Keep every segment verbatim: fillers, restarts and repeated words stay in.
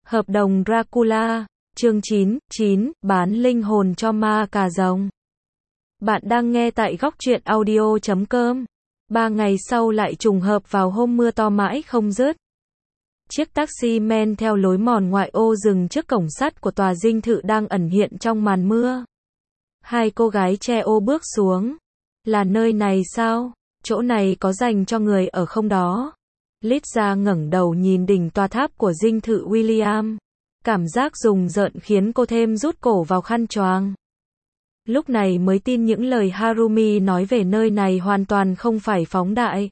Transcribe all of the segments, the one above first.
Hợp đồng Dracula, chương chín, chín, bán linh hồn cho ma cà rồng. Bạn đang nghe tại góc truyện audio chấm com. Ba ngày sau lại trùng hợp vào hôm mưa to mãi không dứt. Chiếc taxi men theo lối mòn ngoại ô dừng trước cổng sắt của tòa dinh thự đang ẩn hiện trong màn mưa. Hai cô gái che ô bước xuống. Là nơi này sao? Chỗ này có dành cho người ở không đó? Lisa ngẩng đầu nhìn đỉnh tòa tháp của dinh thự William. Cảm giác rùng rợn khiến cô thêm rút cổ vào khăn choàng. Lúc này mới tin những lời Harumi nói về nơi này hoàn toàn không phải phóng đại.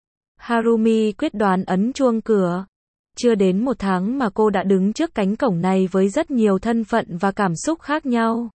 Harumi quyết đoán ấn chuông cửa. Chưa đến một tháng mà cô đã đứng trước cánh cổng này với rất nhiều thân phận và cảm xúc khác nhau.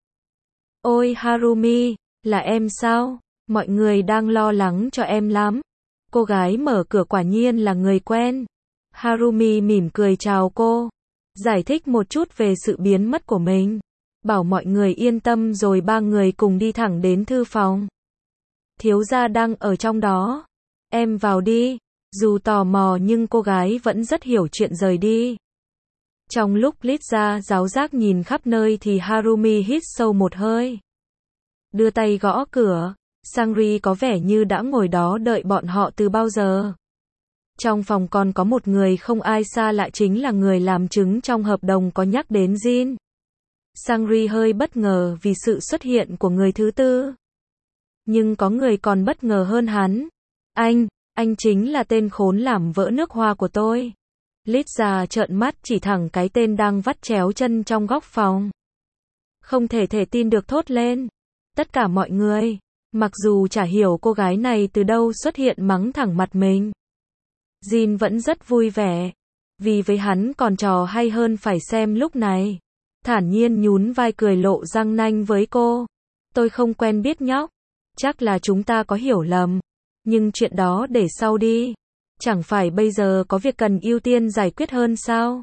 Ôi Harumi, là em sao? Mọi người đang lo lắng cho em lắm. Cô gái mở cửa quả nhiên là người quen. Harumi mỉm cười chào cô. Giải thích một chút về sự biến mất của mình. Bảo mọi người yên tâm rồi ba người cùng đi thẳng đến thư phòng. Thiếu gia đang ở trong đó. Em vào đi. Dù tò mò nhưng cô gái vẫn rất hiểu chuyện rời đi. Trong lúc Lisa giáo giác nhìn khắp nơi thì Harumi hít sâu một hơi. Đưa tay gõ cửa. Sangri có vẻ như đã ngồi đó đợi bọn họ từ bao giờ. Trong phòng còn có một người không ai xa lạ, chính là người làm chứng trong hợp đồng có nhắc đến Jin. Sangri hơi bất ngờ vì sự xuất hiện của người thứ tư. Nhưng có người còn bất ngờ hơn hắn. Anh, anh chính là tên khốn làm vỡ nước hoa của tôi. Lisa trợn mắt chỉ thẳng cái tên đang vắt chéo chân trong góc phòng. Không thể thể tin được thốt lên. Tất cả mọi người, mặc dù chả hiểu cô gái này từ đâu xuất hiện mắng thẳng mặt mình. Jin vẫn rất vui vẻ. Vì với hắn còn trò hay hơn phải xem lúc này. Thản nhiên nhún vai cười lộ răng nanh với cô. Tôi không quen biết nhóc. Chắc là chúng ta có hiểu lầm. Nhưng chuyện đó để sau đi. Chẳng phải bây giờ có việc cần ưu tiên giải quyết hơn sao?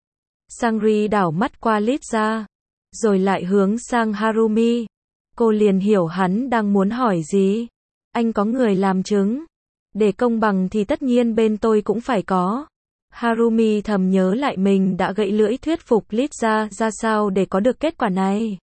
Sangri đảo mắt qua Lisa. Rồi lại hướng sang Harumi. Cô liền hiểu hắn đang muốn hỏi gì. Anh có người làm chứng. Để công bằng thì tất nhiên bên tôi cũng phải có. Harumi thầm nhớ lại mình đã gãy lưỡi thuyết phục Lisa ra sao để có được kết quả này.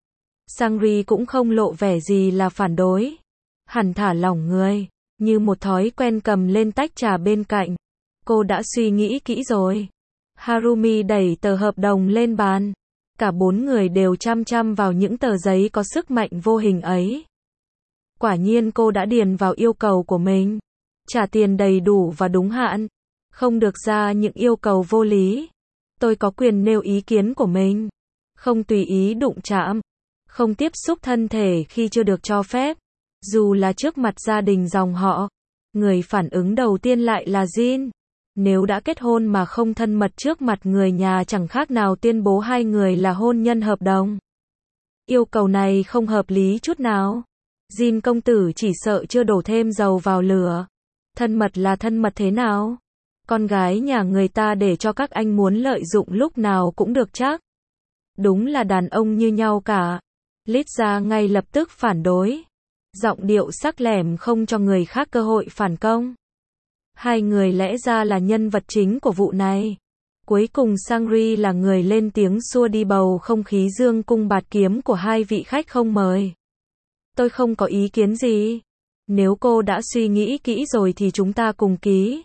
Sangri cũng không lộ vẻ gì là phản đối. Hẳn thả lỏng người, như một thói quen cầm lên tách trà bên cạnh. Cô đã suy nghĩ kỹ rồi. Harumi đẩy tờ hợp đồng lên bàn. Cả bốn người đều chăm chăm vào những tờ giấy có sức mạnh vô hình ấy. Quả nhiên cô đã điền vào yêu cầu của mình. Trả tiền đầy đủ và đúng hạn. Không được ra những yêu cầu vô lý. Tôi có quyền nêu ý kiến của mình. Không tùy ý đụng chạm. Không tiếp xúc thân thể khi chưa được cho phép. Dù là trước mặt gia đình dòng họ. Người phản ứng đầu tiên lại là Jin. Nếu đã kết hôn mà không thân mật trước mặt người nhà chẳng khác nào tuyên bố hai người là hôn nhân hợp đồng. Yêu cầu này không hợp lý chút nào. Jin công tử chỉ sợ chưa đổ thêm dầu vào lửa. Thân mật là thân mật thế nào? Con gái nhà người ta để cho các anh muốn lợi dụng lúc nào cũng được chắc. Đúng là đàn ông như nhau cả. Lisa ngay lập tức phản đối. Giọng điệu sắc lẻm không cho người khác cơ hội phản công. Hai người lẽ ra là nhân vật chính của vụ này. Cuối cùng Sangri là người lên tiếng xua đi bầu không khí dương cung bạt kiếm của hai vị khách không mời. Tôi không có ý kiến gì. Nếu cô đã suy nghĩ kỹ rồi thì chúng ta cùng ký.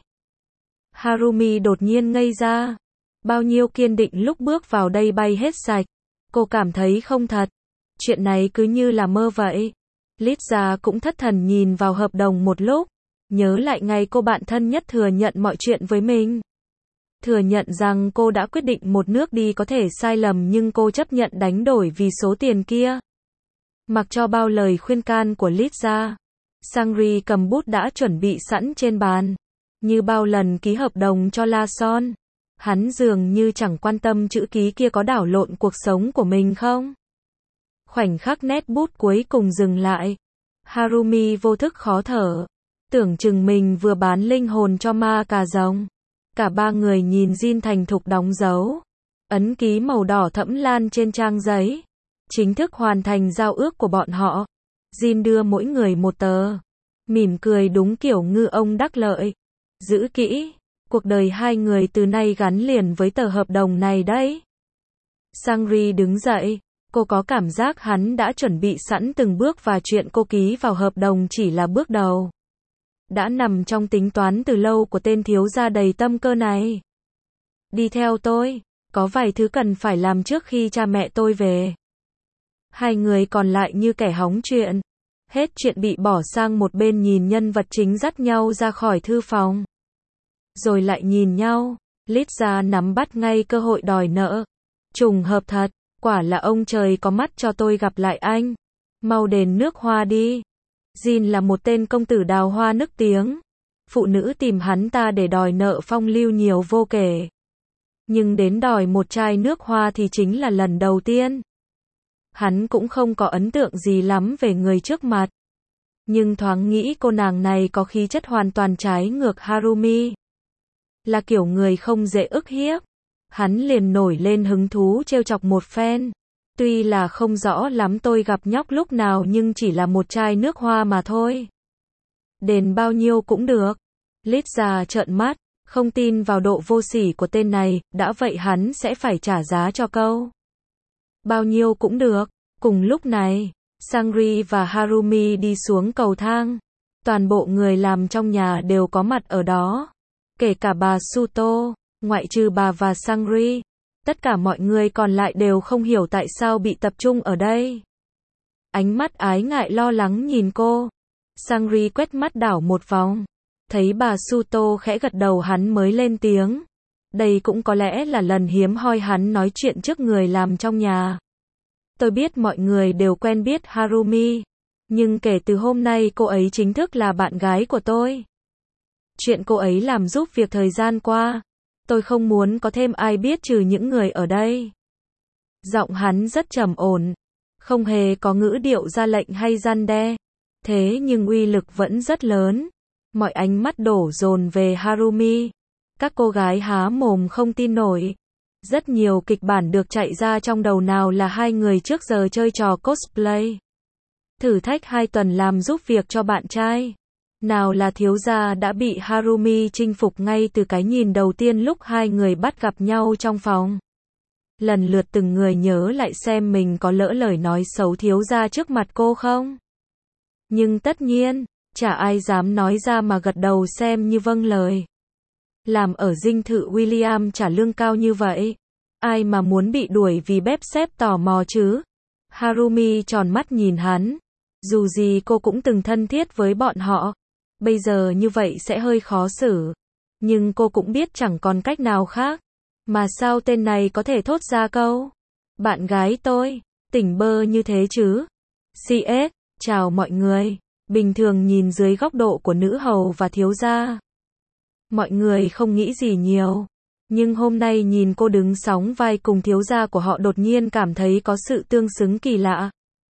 Harumi đột nhiên ngây ra. Bao nhiêu kiên định lúc bước vào đây bay hết sạch. Cô cảm thấy không thật. Chuyện này cứ như là mơ vậy. Lisa cũng thất thần nhìn vào hợp đồng một lúc. Nhớ lại ngày cô bạn thân nhất thừa nhận mọi chuyện với mình. Thừa nhận rằng cô đã quyết định một nước đi có thể sai lầm nhưng cô chấp nhận đánh đổi vì số tiền kia. Mặc cho bao lời khuyên can của Lisa. Sangri cầm bút đã chuẩn bị sẵn trên bàn. Như bao lần ký hợp đồng cho La Son. Hắn dường như chẳng quan tâm chữ ký kia có đảo lộn cuộc sống của mình không. Khoảnh khắc nét bút cuối cùng dừng lại. Harumi vô thức khó thở. Tưởng chừng mình vừa bán linh hồn cho ma cà rồng. Cả ba người nhìn Jin thành thục đóng dấu. Ấn ký màu đỏ thẫm lan trên trang giấy. Chính thức hoàn thành giao ước của bọn họ. Jin đưa mỗi người một tờ. Mỉm cười đúng kiểu ngư ông đắc lợi. Giữ kỹ. Cuộc đời hai người từ nay gắn liền với tờ hợp đồng này đấy. Sangri đứng dậy. Cô có cảm giác hắn đã chuẩn bị sẵn từng bước và chuyện cô ký vào hợp đồng chỉ là bước đầu. Đã nằm trong tính toán từ lâu của tên thiếu gia đầy tâm cơ này. Đi theo tôi, có vài thứ cần phải làm trước khi cha mẹ tôi về. Hai người còn lại như kẻ hóng chuyện. Hết chuyện bị bỏ sang một bên nhìn nhân vật chính dắt nhau ra khỏi thư phòng. Rồi lại nhìn nhau, Lisa nắm bắt ngay cơ hội đòi nợ. Trùng hợp thật, quả là ông trời có mắt cho tôi gặp lại anh. Mau đền nước hoa đi. Jin là một tên công tử đào hoa nức tiếng. Phụ nữ tìm hắn ta để đòi nợ phong lưu nhiều vô kể. Nhưng đến đòi một chai nước hoa thì chính là lần đầu tiên. Hắn cũng không có ấn tượng gì lắm về người trước mặt. Nhưng thoáng nghĩ cô nàng này có khí chất hoàn toàn trái ngược Harumi. Là kiểu người không dễ ức hiếp. Hắn liền nổi lên hứng thú trêu chọc một phen. Tuy là không rõ lắm tôi gặp nhóc lúc nào nhưng chỉ là một chai nước hoa mà thôi. Đền bao nhiêu cũng được. Lisa trợn mắt, không tin vào độ vô sỉ của tên này, đã vậy hắn sẽ phải trả giá cho câu. Bao nhiêu cũng được. Cùng lúc này, Sangri và Harumi đi xuống cầu thang. Toàn bộ người làm trong nhà đều có mặt ở đó. Kể cả bà Suto, ngoại trừ bà và Sangri. Tất cả mọi người còn lại đều không hiểu tại sao bị tập trung ở đây. Ánh mắt ái ngại lo lắng nhìn cô. Sangri quét mắt đảo một vòng. Thấy bà Suto khẽ gật đầu hắn mới lên tiếng. Đây cũng có lẽ là lần hiếm hoi hắn nói chuyện trước người làm trong nhà. Tôi biết mọi người đều quen biết Harumi. Nhưng kể từ hôm nay cô ấy chính thức là bạn gái của tôi. Chuyện cô ấy làm giúp việc thời gian qua. Tôi không muốn có thêm ai biết trừ những người ở đây. Giọng hắn rất trầm ổn. Không hề có ngữ điệu ra lệnh hay răn đe. Thế nhưng uy lực vẫn rất lớn. Mọi ánh mắt đổ dồn về Harumi. Các cô gái há mồm không tin nổi. Rất nhiều kịch bản được chạy ra trong đầu nào là hai người trước giờ chơi trò cosplay. Thử thách hai tuần làm giúp việc cho bạn trai. Nào là thiếu gia đã bị Harumi chinh phục ngay từ cái nhìn đầu tiên lúc hai người bắt gặp nhau trong phòng. Lần lượt từng người nhớ lại xem mình có lỡ lời nói xấu thiếu gia trước mặt cô không. Nhưng tất nhiên, chả ai dám nói ra mà gật đầu xem như vâng lời. Làm ở dinh thự William trả lương cao như vậy. Ai mà muốn bị đuổi vì bếp xếp tò mò chứ? Harumi tròn mắt nhìn hắn. Dù gì cô cũng từng thân thiết với bọn họ. Bây giờ như vậy sẽ hơi khó xử. Nhưng cô cũng biết chẳng còn cách nào khác. Mà sao tên này có thể thốt ra câu bạn gái tôi, tỉnh bơ như thế chứ? xê ét, chào mọi người. Bình thường nhìn dưới góc độ của nữ hầu và thiếu gia. Mọi người không nghĩ gì nhiều. Nhưng hôm nay nhìn cô đứng sóng vai cùng thiếu gia của họ đột nhiên cảm thấy có sự tương xứng kỳ lạ.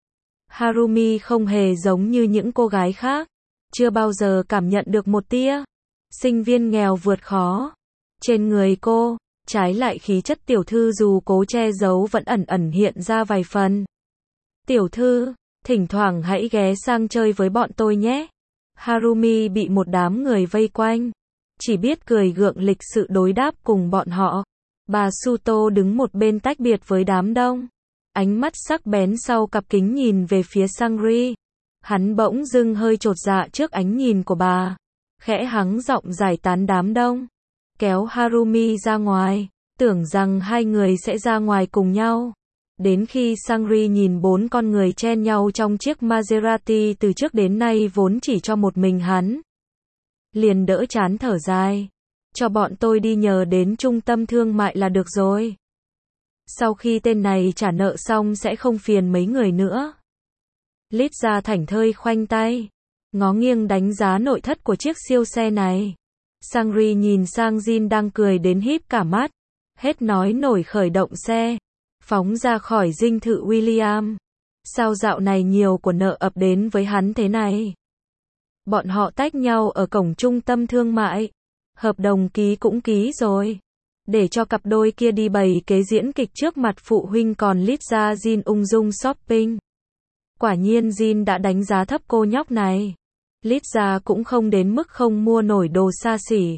Harumi không hề giống như những cô gái khác. Chưa bao giờ cảm nhận được một tia sinh viên nghèo vượt khó trên người cô. Trái lại khí chất tiểu thư dù cố che giấu vẫn ẩn ẩn hiện ra vài phần. Tiểu thư, thỉnh thoảng hãy ghé sang chơi với bọn tôi nhé. Harumi bị một đám người vây quanh. Chỉ biết cười gượng lịch sự đối đáp cùng bọn họ. Bà Suto đứng một bên tách biệt với đám đông. Ánh mắt sắc bén sau cặp kính nhìn về phía Sangri. Hắn bỗng dưng hơi chột dạ trước ánh nhìn của bà. Khẽ hắng giọng giải tán đám đông. Kéo Harumi ra ngoài. Tưởng rằng hai người sẽ ra ngoài cùng nhau. Đến khi Sangri nhìn bốn con người chen nhau trong chiếc Maserati từ trước đến nay vốn chỉ cho một mình hắn. Liền đỡ chán thở dài. Cho bọn tôi đi nhờ đến trung tâm thương mại là được rồi. Sau khi tên này trả nợ xong sẽ không phiền mấy người nữa. Lisa thảnh thơi khoanh tay. Ngó nghiêng đánh giá nội thất của chiếc siêu xe này. Sangri nhìn sang Jin đang cười đến híp cả mắt. Hết nói nổi khởi động xe. Phóng ra khỏi dinh thự William. Sao dạo này nhiều của nợ ập đến với hắn thế này? Bọn họ tách nhau ở cổng trung tâm thương mại. Hợp đồng ký cũng ký rồi. Để cho cặp đôi kia đi bày kế diễn kịch trước mặt phụ huynh còn Lisa Jin ung dung shopping. Quả nhiên Jin đã đánh giá thấp cô nhóc này. Lisa cũng không đến mức không mua nổi đồ xa xỉ.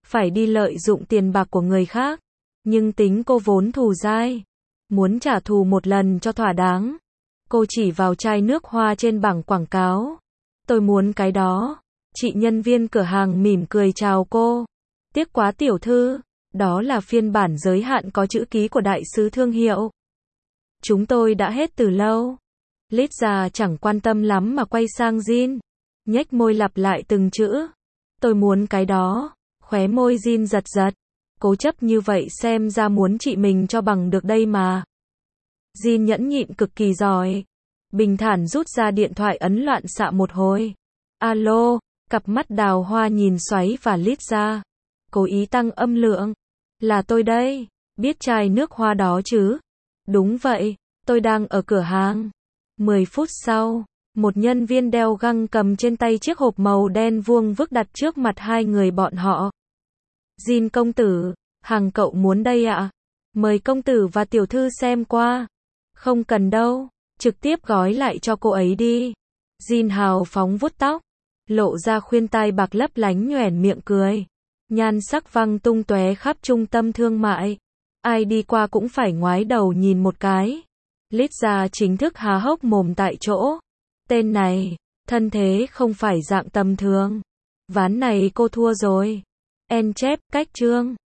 phải đi lợi dụng tiền bạc của người khác. Nhưng tính cô vốn thù dai, muốn trả thù một lần cho thỏa đáng. Cô chỉ vào chai nước hoa trên bảng quảng cáo. Tôi muốn cái đó. Chị nhân viên cửa hàng mỉm cười chào cô. Tiếc quá tiểu thư, đó là phiên bản giới hạn có chữ ký của đại sứ thương hiệu. Chúng tôi đã hết từ lâu. Lisa chẳng quan tâm lắm mà quay sang Jin, nhếch môi lặp lại từng chữ. Tôi muốn cái đó. Khóe môi Jin giật giật. Cố chấp như vậy xem ra muốn chị mình cho bằng được đây mà. Jin nhẫn nhịn cực kỳ giỏi. Bình thản rút ra điện thoại ấn loạn xạ một hồi. Alo, cặp mắt đào hoa nhìn xoáy và Lisa. Cố ý tăng âm lượng. Là tôi đây, biết chai nước hoa đó chứ? Đúng vậy, tôi đang ở cửa hàng. Mười phút sau, một nhân viên đeo găng cầm trên tay chiếc hộp màu đen vuông vức đặt trước mặt hai người bọn họ. Jin công tử, hàng cậu muốn đây ạ? Mời công tử và tiểu thư xem qua. Không cần đâu, trực tiếp gói lại cho cô ấy đi. Jin hào phóng vuốt tóc, lộ ra khuyên tai bạc lấp lánh nhoẻn miệng cười. Nhan sắc văng tung tóe khắp trung tâm thương mại. Ai đi qua cũng phải ngoái đầu nhìn một cái. Lisa chính thức há hốc mồm tại chỗ. Tên này, thân thế không phải dạng tầm thường. Ván này cô thua rồi. En chép, cách chương.